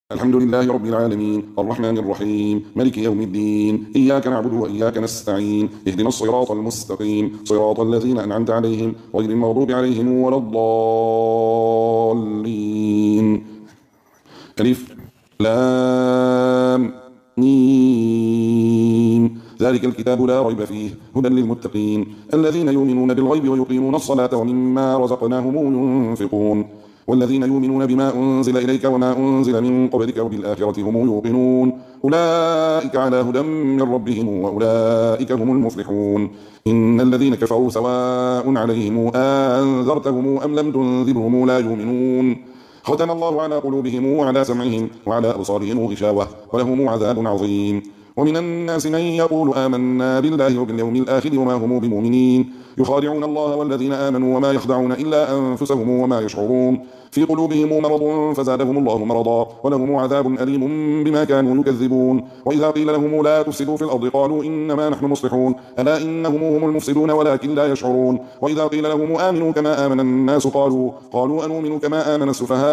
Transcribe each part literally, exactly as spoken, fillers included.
الحمد لله رب العالمين الرحمن الرحيم ملك يوم الدين إياك نعبد وإياك نستعين اهدنا الصراط المستقيم صراط الذين أنعمت عليهم غير المغضوب عليهم ولا الضالين. ألف لام ميم ذلك الكتاب لا ريب فيه هدى للمتقين الذين يؤمنون بالغيب ويقيمون الصلاة ومما رزقناهم ينفقون والذين يؤمنون بما أنزل إليك وما أنزل من قبلك وبالآخرة هم يوقنون أولئك على هدى من ربهم وأولئك هم المفلحون. إن الذين كفروا سواء عليهم أنذرتهم أم لم تنذرهم لا يؤمنون ختم الله على قلوبهم وعلى سمعهم وعلى أبصارهم غشاوة ولهم عذاب عظيم. ومن الناس من يقول آمنا بالله وباليوم الآخر وما هم بمؤمنين يخادعون الله والذين آمنوا وما يخدعون إلا أنفسهم وما يشعرون في قلوبهم مرض فزادهم الله مرضا ولهم عذاب أليم بما كانوا يكذبون. وإذا قيل لهم لا تفسدوا في الأرض قالوا إنما نحن مصلحون ألا إنهم هم المفسدون ولكن لا يشعرون. وإذا قيل لهم آمنوا كما آمن الناس قالوا قالوا أنؤمن كما آمن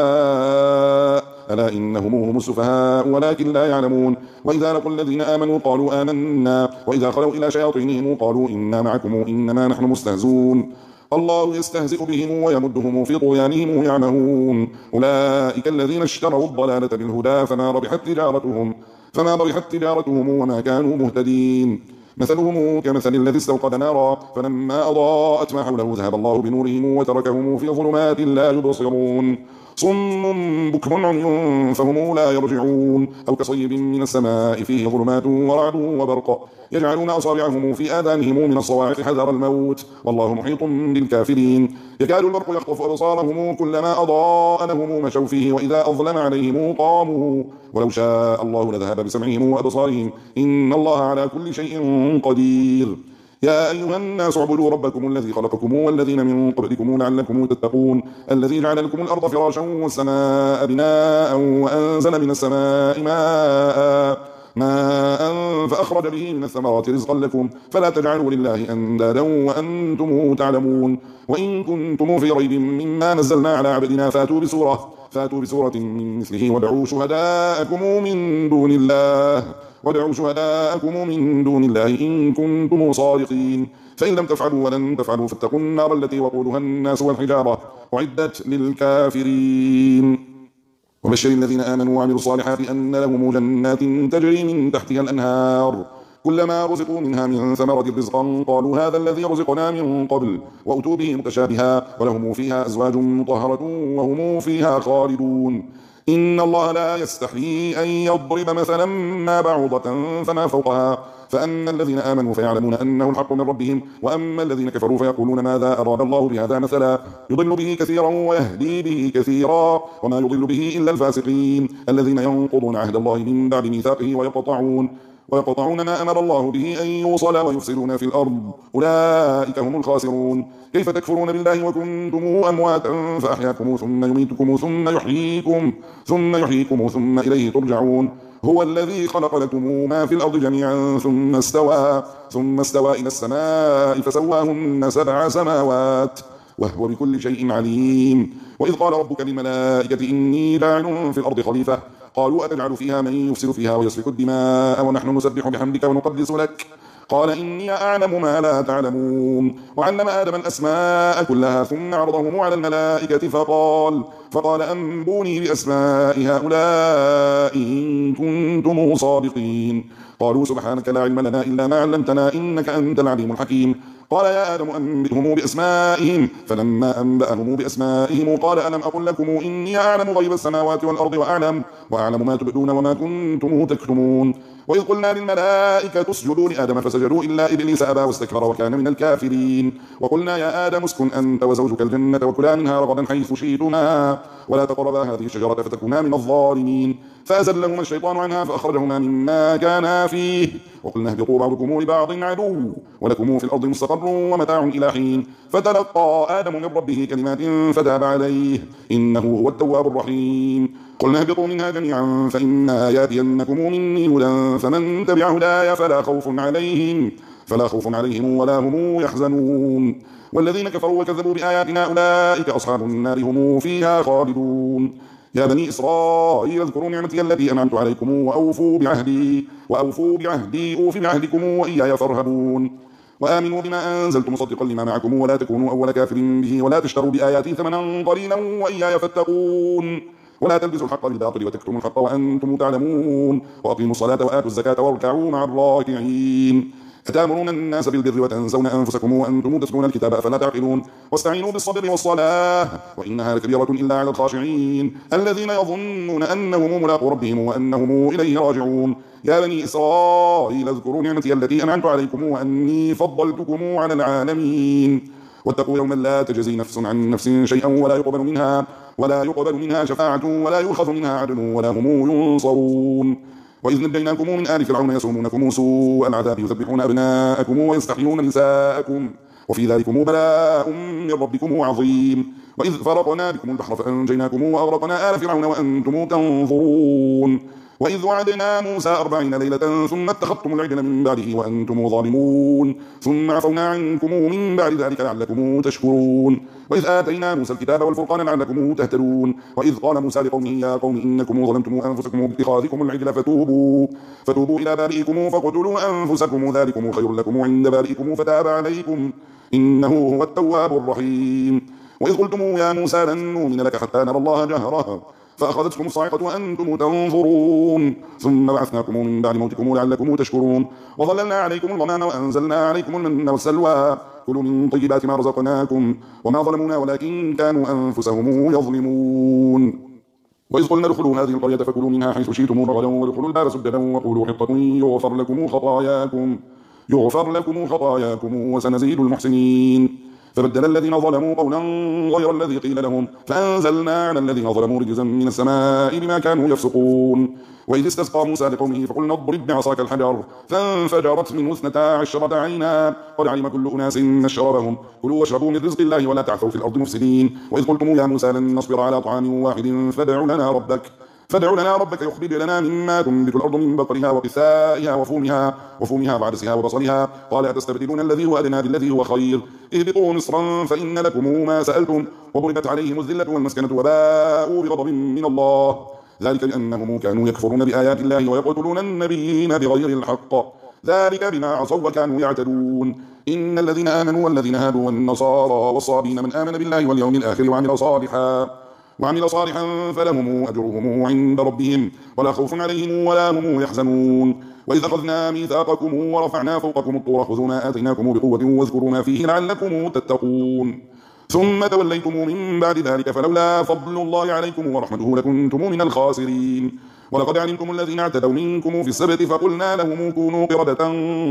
السفهاء ألا إنهم هم السفهاء ولكن لا يعلمون. وإذا لقوا الذين آمنوا قالوا آمنا وإذا خلوا إلى شياطينهم قالوا إنا معكم إنما نحن مستهزون الله يستهزئ بهم ويمدهم في طغيانهم يعمهون. أولئك الذين اشتروا الضلالة بالهدى فما ربحت تجارتهم فما ربحت تجارتهم وما كانوا مهتدين. مثلهم كمثل الذي استوقد نارا فلما أضاءت ما حوله ذهب الله بنورهم وتركهم في ظلمات لا يبصرون صم بكم عمي فهم لا يرجعون أو كصيب من السماء فيه ظلمات ورعد وبرق يجعلون أصابعهم في آذانهم من الصواعق حذر الموت والله محيط بالكافرين. يكاد البرق يخطف أبصارهم كلما أضاء لهم مشوا فيه وإذا أظلم عليهم قاموا ولو شاء الله لذهب بسمعهم وأبصارهم إن الله على كل شيء قدير. يا أيها الناس اعبدوا ربكم الذي خلقكم والذين من قبلكم لعلكم تتقون الذي جعل لكم الأرض فراشا والسماء بناء وأنزل من السماء ماء ماء فأخرج به من الثمرات رزقا لكم فلا تجعلوا لله أندادا وأنتم تعلمون. وإن كنتم في ريب مما نزلنا على عبدنا فاتوا بسورة فاتوا بسورة من مثله ودعوا شهداءكم من دون الله ودعوا شهداءكم من دون الله إن كنتم صادقين فإن لم تفعلوا ولن تفعلوا فاتقوا النار التي وقودها الناس والحجارة أعدت للكافرين. وبشر الذين آمنوا وعملوا الصالحات أن لهم جنات تجري من تحتها الأنهار كلما رزقوا منها من ثمرة رزقا قالوا هذا الذي رزقنا من قبل وأتوا به متشابها ولهم فيها أزواج مطهرة وهم فيها خالدون. إن الله لا يستحيي أن يضرب مثلا ما بعوضة فما فوقها فأما الذين آمنوا فيعلمون أنه الحق من ربهم وأما الذين كفروا فيقولون ماذا أراد الله بهذا مثلا يضل به كثيرا ويهدي به كثيرا وما يضل به إلا الفاسقين الذين ينقضون عهد الله من بعد ميثاقه ويقطعون ويقطعون ما أمر الله به أن يوصل ويفسدون في الأرض أولئك هم الخاسرون. كيف تكفرون بالله وكنتم أمواتا فأحياكم ثم يميتكم ثم يحييكم ثم يحييكم ثم إليه ترجعون. هو الذي خلق لكم ما في الأرض جميعا ثم استوى ثم استوى إلى السماء فسواهن سبع سماوات وهو بكل شيء عليم. وإذ قال ربك للملائكة إني جاعل في الأرض خليفة قالوا أتجعل فيها من يفسد فيها ويسفك الدماء ونحن نسبح بحمدك ونقدس لك قال إني أعلم ما لا تعلمون. وعلم آدم الأسماء كلها ثم عرضهم على الملائكة فقال فقال أنبوني بأسماء هؤلاء إن كنتم صادقين قالوا سبحانك لا علم لنا إلا ما علمتنا إنك أنت العليم الحكيم. قال يا آدم أنبئهم بأسمائهم فلما أنبأهم بأسمائهم قال ألم أقل لكم إني أعلم غيب السماوات والأرض وأعلم وأعلم ما تبدون وما كنتم تكتمون. وإذ قلنا للملائكة اسجدوا لآدم فسجدوا إلا إبليس أبى واستكبر وكان من الكافرين. وقلنا يا آدم اسكن أنت وزوجك الجنة وكلا منها رغدا حيث شئتما ولا تقربا هذه الشجرة فتكونا من الظالمين فأزلهما الشيطان عنها فأخرجهما مما كانا فيه وقلنا اهبطوا بعضكم لبعض عدو ولكم في الأرض مستقر ومتاع إلى حين فتلقى آدم من ربه كلمات فتاب عليه إنه هو التواب الرحيم. قلنا اهبطوا منها جميعا فإما يأتينكم مني هدى فمن تبع هداي فلا خوف عليهم فلا خوف عليهم ولا هم يحزنون. والذين كفروا وكذبوا بآياتنا أولئك أصحاب النار هم فيها خالدون. يا بني إسرائيل اذكروا نعمتي التي أنعمت عليكم وأوفوا بعهدي وأوفوا بعهدي أوف بعهدكم وإياي فارهبون وآمنوا بما أنزلت مصدقا لما معكم ولا تكونوا أول كافر به ولا تشتروا بآياتي ثمنا قليلا وإياي فاتقون ولا تلبسوا الحق بالباطل وتكتموا الحق وأنتم تعلمون وأقيموا الصلاة وآتوا الزكاة واركعوا مع الراكعين أتأمرون الناس بالبر وتنسون أنفسكم وأنتم تتلون الكتاب أفلا تعقلون واستعينوا بالصبر والصلاة وإنها لكبيرة إلا على الخاشعين الذين يظنون أنهم ملاقو ربهم وأنهم إليه راجعون يا بني إسرائيل اذكروا نعمتي التي أنعمت عليكم وأني فضلتكم على العالمين واتقوا يوما لا تجزي نفس عن نفس شيئا ولا يقبل منها ولا يقبل منها شفاعة ولا يؤخذ منها عدل ولا هم ينصرون وإذ نجيناكم من آل فرعون يسومونكم سوء العذاب يذبحون أبناءكم ويستحيون نساءكم وفي ذلكم بلاء من ربكم عظيم وإذ فرقنا بكم البحر فأنجيناكم وأغرقنا آل فرعون وأنتم تنظرون وإذ وعدنا موسى أربعين ليلة ثم اتخذتم العجل من بعده وأنتم ظالمون ثم عفونا عنكم من بعد ذلك لعلكم تشكرون وإذ آتينا موسى الكتاب والفرقان لعلكم تهتدون وإذ قال موسى لقومه يا قوم إنكم ظلمتم أنفسكم باتخاذكم العجل فتوبوا فتوبوا إلى بارئكم فاقتلوا أنفسكم ذلكم خير لكم عند بارئكم فتاب عليكم إنه هو التواب الرحيم وإذ قلتم يا موسى لن نؤمن لك حتى نرى الله جهرة فأخذتكم الصاعقة وأنتم تنظرون ثم بعثناكم من بعد موتكم لعلكم تشكرون وظللنا عليكم الغمام وأنزلنا عليكم المن والسلوى كلوا من طيبات ما رزقناكم وما ظلمونا ولكن كانوا أنفسهم يظلمون وإذ قلنا ادخلوا هذه القرية فكلوا منها حيث شئتم رغدا وادخلوا الباب سجدا وقولوا حطة يغفر لكم خطاياكم يغفر لكم خطاياكم وسنزيد المحسنين فبدل الذين ظلموا قولا غير الذي قيل لهم فأنزلنا على الذين ظلموا رجزا من السماء بما كانوا يفسقون وإذ استسقى موسى لقومه فقلنا اضرب بعصاك الحجر فانفجرت منه اثنتا عشرة عينا قد علم كل أناس مشربهم كلوا واشربوا من رزق الله ولا تعثوا في الأرض مفسدين وإذ قلتم يا موسى لن نصبر على طعام واحد فادع لنا ربك فادع لنا ربك يخرج لنا مما تنبت الأرض من بقرها وقثائها وفومها وفومها وعدسها وبصلها قال أتستبدلون الذي هو أدنى بالذي هو خير اهبطوا مصرا فإن لكم ما سألتم وضربت عليهم الذلة والمسكنة وباءوا بغضب من الله ذلك بأنهم كانوا يكفرون بآيات الله ويقتلون النبيين بغير الحق ذلك بما عصوا وكانوا يعتدون إن الذين آمنوا والذين هادوا والنصارى والصابين من آمن بالله واليوم الآخر وعمل صالحا وعمل صالحا فلهم أجرهم عند ربهم ولا خوف عليهم ولا هم يحزنون وإذا أخذنا ميثاقكم ورفعنا فوقكم الطور خذوا ما آتيناكم بقوة واذكروا ما فيه لعلكم تتقون ثم توليتم من بعد ذلك فلولا فضل الله عليكم ورحمته لكنتم من الخاسرين ولقد علمتم الذين اعتدوا منكم في السبت فقلنا لهم كونوا قردة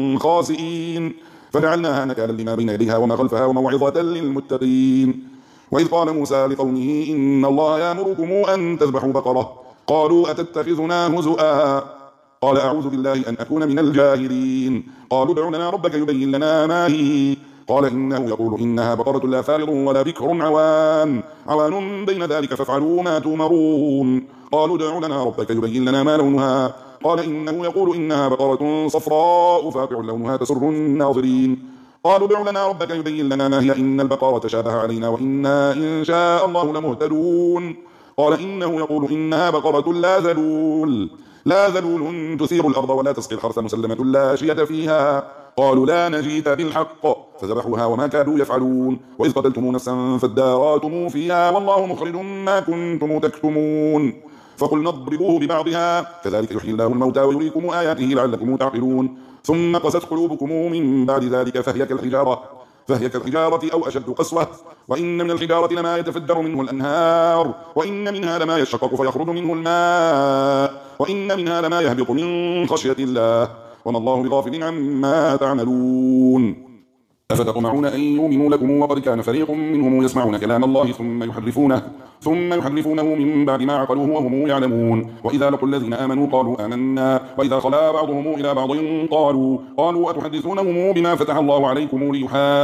خاسئين فجعلناها نكالا لما بين يديها وما خلفها وموعظة للمتقين وإذ قال موسى لقومه إن الله يأمركم أن تذبحوا بقرة قالوا أتتخذنا هزؤا قال أعوذ بالله أن أكون من الجاهلين قالوا ادع لنا ربك يبين لنا ما هي قال إنه يقول إنها بقرة لا فارض ولا بكر عوان عوان بين ذلك فافعلوا ما تؤمرون قالوا ادع لنا ربك يبين لنا ما لونها قال إنه يقول إنها بقرة صفراء فاقع لونها تسر الناظرين قالوا ادع لنا ربك يبين لنا ما هي إن البقرة تشابه علينا وإنا إن شاء الله لمهتدون قال إنه يقول إنها بقرة لا ذلول لا ذلول تثير الأرض ولا تسقي الحرث مسلمة لا شية فيها قالوا لا نجيت بالحق فذبحوها وما كادوا يفعلون وإذ قتلتم نفسا فادارأتم فيها والله مخرج ما كنتم تكتمون فقلنا اضربوه ببعضها كذلك يحيي الله الموتى ويريكم آياته لعلكم تعقلون ثم قست قلوبكم من بعد ذلك فهي كالحجارة فهي كالحجارة أو أشد قسوة وإن من الحجارة لما يتفجر منه الأنهار وإن منها لما يشقق فيخرج منه الماء وإن منها لما يهبط من خشية الله وما الله بغافل عما تعملون أفتطمعون أن يؤمنوا لكم وقد كان فريق منهم يسمعون كلام الله ثم يحرفونه ثم يحرفونه من بعد ما عقلوه وهم يعلمون وإذا لقوا الذين آمنوا قالوا آمنا وإذا خلا بعضهم إلى بعض قالوا قالوا أتحدثونهم بما فتح الله عليكم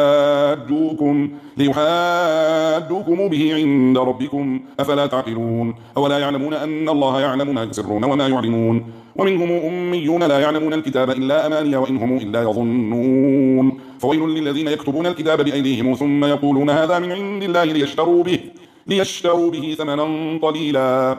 ليحاجوكم ليحاجوكم به عند ربكم أفلا تعقلون أولا يعلمون أن الله يعلم ما يسرون وما يعلنون ومنهم أميون لا يعلمون الكتاب إلا أماني وإن هم إلا يظنون فويل للذين يكتبون الكتاب بأيديهم ثم يقولون هذا من عند الله ليشتروا به ليشتروا به ثمنا قليلا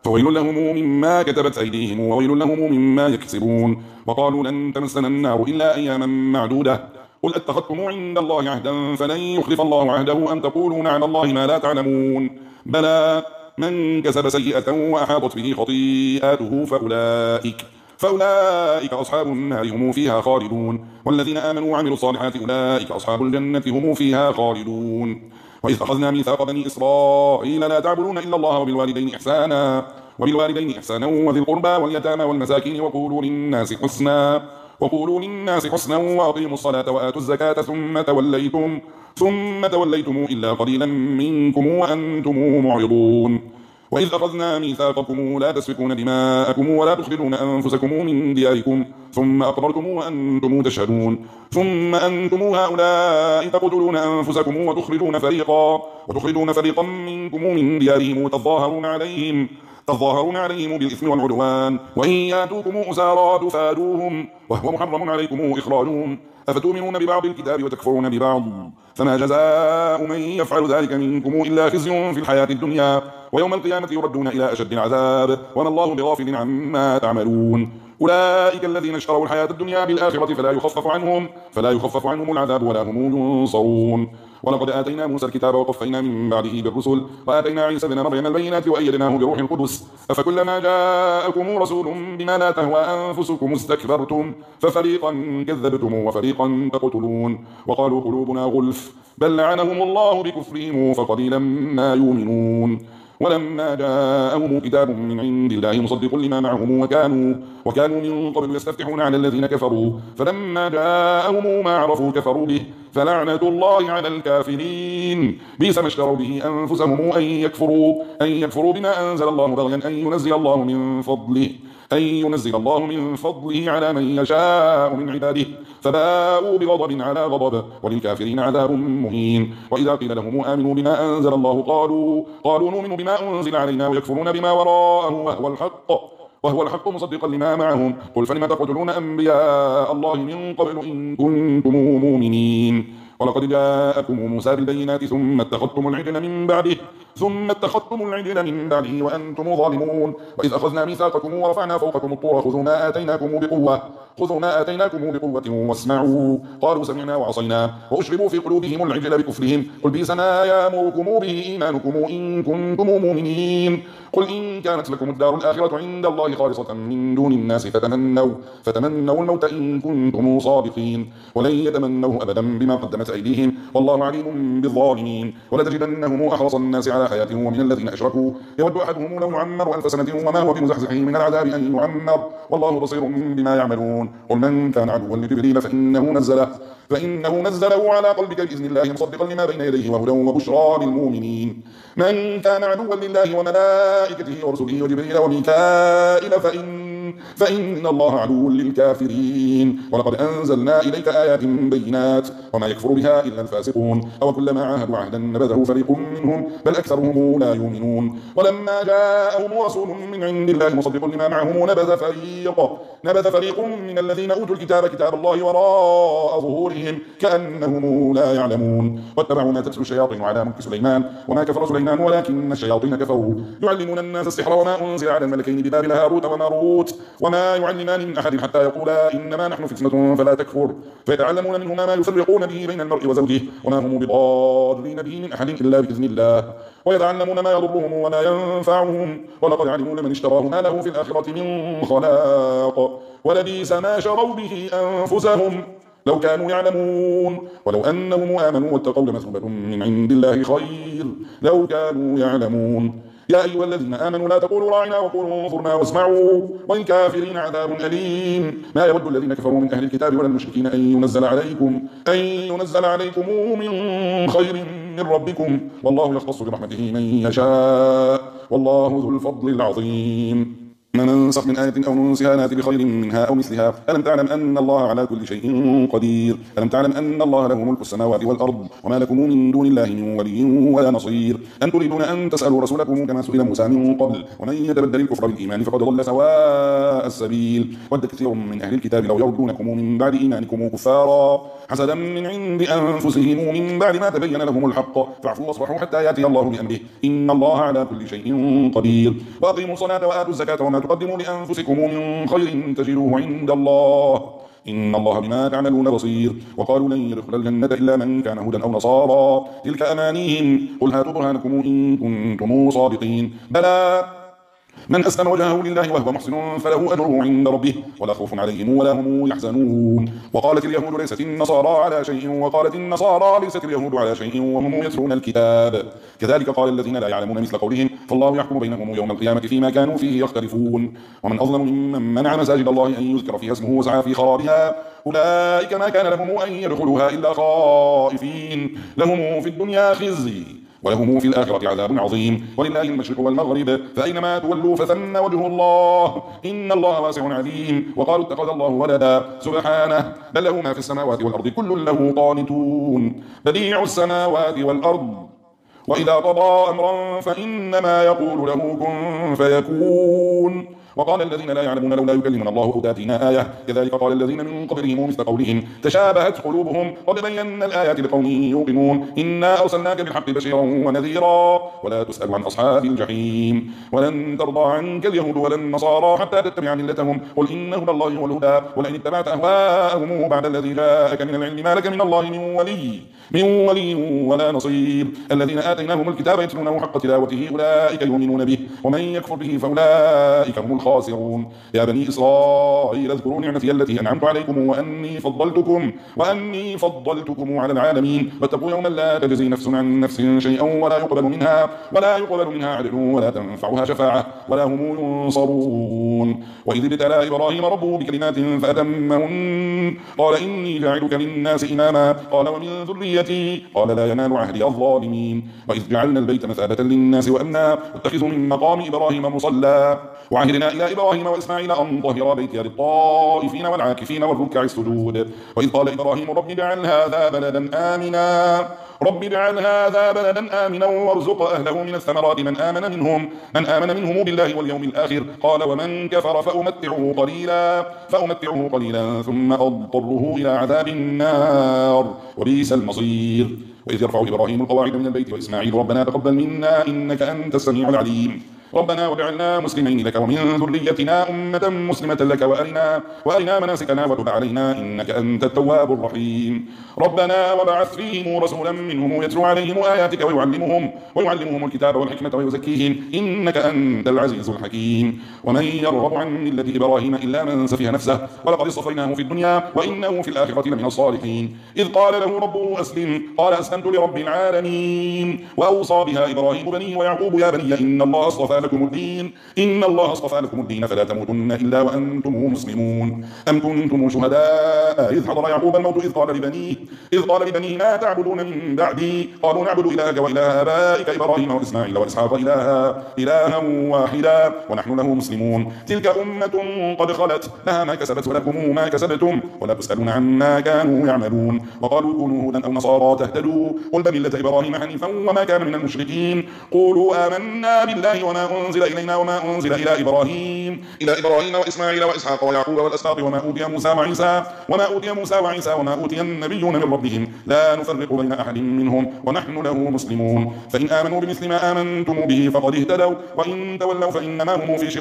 فويل لهم مما كتبت أيديهم وويل لهم مما يكسبون. وقالوا لن تمسنا النار إلا أياما معدودة قل أتخذتم عند الله عهدا فلن يخلف الله عهده أم تقولون على الله ما لا تعلمون بلى من كسب سيئة وأحاطت به خطيئاته فأولئك فأولئك أصحاب النار هم فيها خالدون والذين آمنوا وعملوا الصالحات أولئك أصحاب الجنة هم فيها خالدون. وإذ أخذنا ميثاق بني إسرائيل لا تعبدون إلا الله وبالوالدين إحسانا وبالوالدين إحسانا وذي القربى واليتامى والمساكين وقولوا للناس حسنا وقولوا للناس حسنا وأقيموا الصلاة وآتوا الزكاة ثم توليتم ثم توليتم إلا قليلا منكم وأنتم معرضون. وإذ أخذنا ميثاقكم لا تسفكون دماءكم ولا تخرجون أنفسكم من دياركم ثم أقررتم وأنتم تشهدون ثم أنتم هؤلاء تقتلون أنفسكم وتخرجون فريقا وتخرجون فريقا منكم من ديارهم وتظاهرون عليهم تظاهرون عليهم بالإثم والعدوان وإن ياتوكم أسارى تفادوهم وهو محرم عليكم إخراجهم أفتؤمنون ببعض الكتاب وتكفرون ببعض فما جزاء من يفعل ذلك منكم إلا خزي في الحياة الدنيا ويوم القيامة يردون إلى أشد العذاب وما الله بغافل عما تعملون. أولئك الذين اشتروا الحياة الدنيا بالآخرة فلا يخفف عنهم فلا يخفف عنهم العذاب ولا هم ينصرون. ولقد آتينا موسى الكتاب وقفينا من بعده بالرسل وآتينا عيسى ابن مريم البينات وأيدناه بروح القدس أفكلما جاءكم رسول بما لا تهوى أنفسكم استكبرتم ففريقا كذبتم وفريقا تقتلون وقالوا قلوبنا غلف بل لعنهم الله بكفرهم فقليلا ما يؤمنون. ولما جاءهم كتاب من عند الله مصدق لما معهم وكانوا وكانوا من قبل يستفتحون على الذين كفروا فلما جاءهم ما عرفوا كفروا به فلعنة الله على الكافرين بئس ما اشتروا به أنفسهم أن يكفروا أن يكفروا بما أنزل الله بغيا أن ينزل الله من فضله أن ينزل الله من فضله على من يشاء من عباده فباءوا بغضب على غضب وللكافرين عذاب مهين. وإذا قيل لهم آمنوا بما أنزل الله قالوا قالوا نؤمن بما أنزل علينا ويكفرون بما وراءه وهو الحق وهو الحق مصدقا لما معهم قل فلم تقتلون أنبياء الله من قبل إن كنتم مؤمنين. ولقد جاءكم موسى بالبينات ثم اتخذتم العجل من بعده ثم اتخذتم العجل من بعده وأنتم ظالمون. وإذ أخذنا ميثاقكم ورفعنا فوقكم الطور خذوا ما آتيناكم بقوة خذوا ما آتيناكم بقوة واسمعوا قالوا سمعنا وعصينا وأشربوا في قلوبهم العجل بكفرهم قل بئس ما يأمركم به إيمانكم إن كنتم مؤمنين. قل إن كانت لكم الدار الآخرة عند الله خالصة من دون الناس فتمنوا فتمنوا الموت إن كنتم صادقين ولن يتمنوه أبدا بما قدمت أيديهم والله عليم بالظالمين. ولتجدنهم أحرص الناس على حياة ومن الذين أشركوا يود أحدهم لو يعمر ألف سنة وما هو بمزحزحه من العذاب أن يعمر والله بصير بما يعملون. قل من كان عدوا لجبريل فإنه نزله فإنه نزله على قلبك بإذن الله مصدقا لما بين يديه وهدى وبشرى للمؤمنين. من كان عدوا لله وملائكته ورسله وجبريل وميكائيل فإن فإن الله عدو للكافرين. ولقد أنزلنا إليك آيات بينات وما يكفر بها إلا الفاسقون أو كلما عاهدوا عهدا نبذه فريق منهم بل أكثرهم لا يؤمنون. ولما جاءهم رسول من عند الله مصدق لما معهم نبذ فريق نبذ فريق من الذين أوتوا الكتاب كتاب الله وراء ظهورهم كأنهم لا يعلمون. واتبعوا ما تتلو الشياطين على ملك سليمان وما كفر سليمان ولكن الشياطين كفروا يعلمون الناس السحر وما أنزل على الملكين ببابل هاروت وماروت وما يعلمان من أحد حتى يقولا إنما نحن فتنة فلا تكفر فيتعلمون منهما ما يفرقون به بين المرء وزوجه وما هم بضارين به من أحد إلا بإذن الله ويتعلمون ما يضرهم ولا ينفعهم ولقد علموا لمن اشتراه ما له في الآخرة من خلاق ولبئس ما شروا به أنفسهم لو كانوا يعلمون ولو أنهم آمنوا واتقوا لمثوبة من عند الله خير لو كانوا يعلمون. يا أيها الذين آمنوا لا تقولوا راعنا وقولوا انظرنا واسمعوا وللكافرين عذاب أليم. ما يود الذين كفروا من أهل الكتاب ولا المشركين أن ينزل عليكم أن ينزل عليكم من خير من ربكم والله يختص برحمته من يشاء والله ذو الفضل العظيم. ما ننسخ من آية أو ننسها نأتي بخير منها أو مثلها. ألم تعلم أن الله على كل شيء قدير. ألم تعلم أن الله له ملك السماوات والأرض وما لكم من دون الله من ولي ولا نصير. أن تريدون أن تسألوا رسولكم كما سئل موسى من قبل ومن يتبدل الكفر بالإيمان فقد ضل سواء السبيل. ود كثير من أهل الكتاب لو يردونكم من بعد إيمانكم كفارا حسدا من عند أنفسهم من بعد ما تبين لهم الحق فاعفوا واصفحوا حتى يأتي الله بأمره إن الله على كل شيء قدير. وأقيموا الصلاة وآتوا الزكاة وما تقدموا لأنفسكم من خير تجدوه عند الله إن الله بما تعملون بصير. وقالوا لن يدخل الجنة إلا من كان هودا أو نصارى تلك أمانيهم قل هاتوا برهانكم إن كنتم صادقين بلى من أسلم وجهه لله وهو محسن فله أجره عند ربه ولا خوف عليهم ولا هم يحزنون. وقالت اليهود ليست النصارى على شيء وقالت النصارى ليست اليهود على شيء وهم يتلون الكتاب كذلك قال الذين لا يعلمون مثل قولهم فالله يحكم بينهم يوم القيامة فيما كانوا فيه يختلفون. ومن أظلم ممن منع مساجد الله أن يذكر فيها اسمه وسعى في خرابها أولئك ما كان لهم أن يدخلوها إلا خائفين لهم في الدنيا خزي ولهم في الآخرة عذاب عظيم ولله المشرق والمغرب فأينما تولوا فثم وجه الله إن الله واسع عليم. وقالوا اتخذ الله ولدا سبحانه بل له ما في السماوات والأرض كل له قانتون بديع السماوات والأرض وإذا قضى أمرا فإنما يقول له كن فيكون. وقال الذين لا يعلمون لولا يكلمنا الله أو تأتينا آية كذلك قال الذين من قبلهم مثل قولهم تشابهت قلوبهم قد بينا الآيات لقوم يوقنون إنا أرسلناك بالحق بشيرا ونذيرا ولا تسأل عن أصحاب الجحيم ولن ترضى عنك اليهود ولا النصارى حتى تتبع ملتهم قل إن هدى الله هو الهدى ولئن اتبعت أهواءهم بعد الذي جاءك من العلم ما لك من الله من ولي من ولي ولا نصير. الذين آتيناهم الكتاب يتلونه حق تلاوته أولئك يؤمنون به ومن يكفر به فأولئك هم الخاسرون. يا بني إسرائيل اذكروا نعمتي التي أنعمت عليكم وأني فضلتكم وأني فضلتكم على العالمين واتقوا يوما لا تجزي نفس عن نفس شيئا ولا يقبل منها ولا يقبل منها عدل ولا تنفعها شفاعة ولا هم ينصرون. وإذ ابتلى إبراهيم ربه بكلمات فأتمهن قال إني جاعلك للناس إماما قال ومن ذريتي قال لا ينال عهدي الظالمين. وإذ جعلنا البيت مثابة للناس وأمنا واتخذوا من مقام إبراهيم مصلى وعهدنا إلى إبراهيم وإسماعيل أن طهر بيتي للطائفين والعاكفين والركع السجود. وإذ قال إبراهيم رب اجعل هذا بلدا آمنا رب اجعل هذا بلدا آمنا وارزق أهله من الثمرات من آمن منهم من آمن منهم بالله واليوم الآخر قال ومن كفر فأمتعه قليلا فأمتعه قليلا ثم أضطره إلى عذاب النار وبئس المصير. وإذ يرفع إبراهيم القواعد من البيت وإسماعيل ربنا تقبل منا إنك أنت السميع العليم ربنا واجعلنا مسلمين لك ومن ذريتنا أمة مسلمة لك وأرنا وأرنا مناسكنا وتب علينا إنك أنت التواب الرحيم. ربنا وبعث فيهم رسولا منهم يتلو عليهم آياتك ويعلمهم ويعلمهم الكتاب والحكمة ويزكيهم إنك أنت العزيز الحكيم. ومن يرغب عن ملة إبراهيم إلا من سفه نفسه ولقد اصطفيناه في الدنيا وإنه في الآخرة لمن الصالحين. إذ قال له ربه أسلم قال أسلمت لرب العالمين. وأوصى بها إبراهيم بنيه ويعقوب يا بني إن الله اصطفى لكم الدين إن الله اصطفى لكم الدين فلا تموتن إلا وأنتم مسلمون. أم كنتم شهداء إذ حضر يعقوب الموت إذ قال لبنيه إذ قال لبنيه ما تعبدون من بعدي قالوا نعبد إلهك وإله آبائك إبراهيم وإسماعيل وإسحاق إلها إلها واحدا ونحن له مسلمون. تلك أمة قد خلت لها ما كسبت ولكم ما كسبتم ولا تسألون عما كانوا يعملون. وقالوا كونوا هودا أو نصارى تهتدوا قل بملة إبراهيم حنيفا وما كان من المشركين. قولوا آمنا بالله وما أنزل إلينا وما أنزل إلى إبراهيم إلى إبراهيم وإسماعيل وإسحاق ويعقوب والأسباط وما أوتي موسى وعيسى وما أوتي موسى وعيسى وما أوتي النبيون من ربهم لا نفرق بين أحد منهم ونحن له مسلمون. فإن آمنوا بمثل ما آمنتم به فقد اهتدوا وإن تولوا فإنما هم في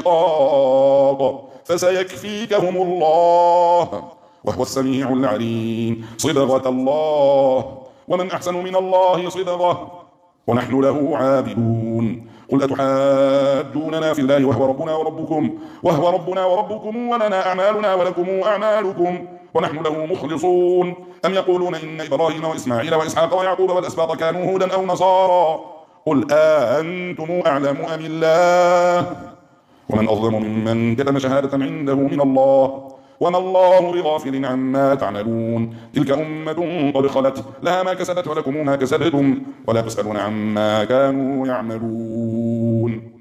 شقاق فسيكفيكهم الله وهو السميع العليم. صبغة الله ومن أحسن من الله صبغة ونحن له عابدون. قل أتحاجوننا في الله وهو ربنا وربكم وهو ربنا وربكم ولنا أعمالنا ولكم أعمالكم ونحن له مخلصون. أم يقولون إن إبراهيم وإسماعيل وإسحاق ويعقوب والأسباط كانوا هودا أو نصارى قل أأنتم أعلم أم الله ومن أظلم ممن كتم شهادة عنده من الله وما الله بغافل عما تعملون. تلك أمة قد خلت لها ما كسبت ولكم ما كسبتم ولا تسألون عما كانوا يعملون.